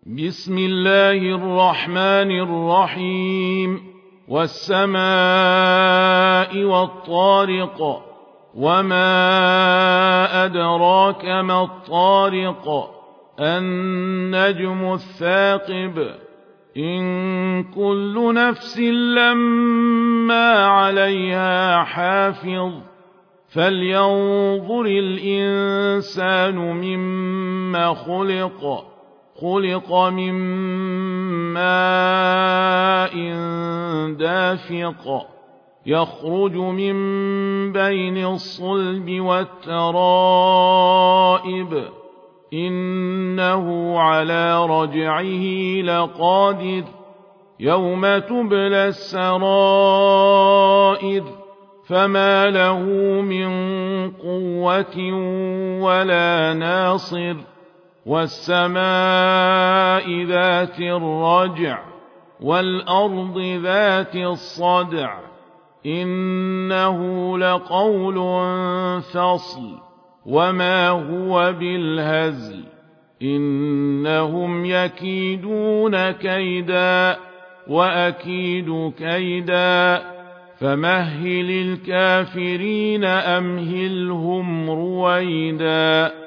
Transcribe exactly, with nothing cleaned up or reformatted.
بسم الله الرحمن الرحيم والسماء والطارق وما أدراك ما الطارق النجم الثاقب إن كل نفس لما عليها حافظ فلينظر الإنسان مما خلق خلق من ماء دافق يخرج من بين الصلب والترائب إنه على رجعه لقادر يوم تبلى السرائر فما له من قوة ولا ناصر والسماء ذات الرجع والأرض ذات الصدع إنه لقول فصل وما هو بالهزل إنهم يكيدون كيدا وأكيد كيدا فمهل الكافرين أمهلهم رويدا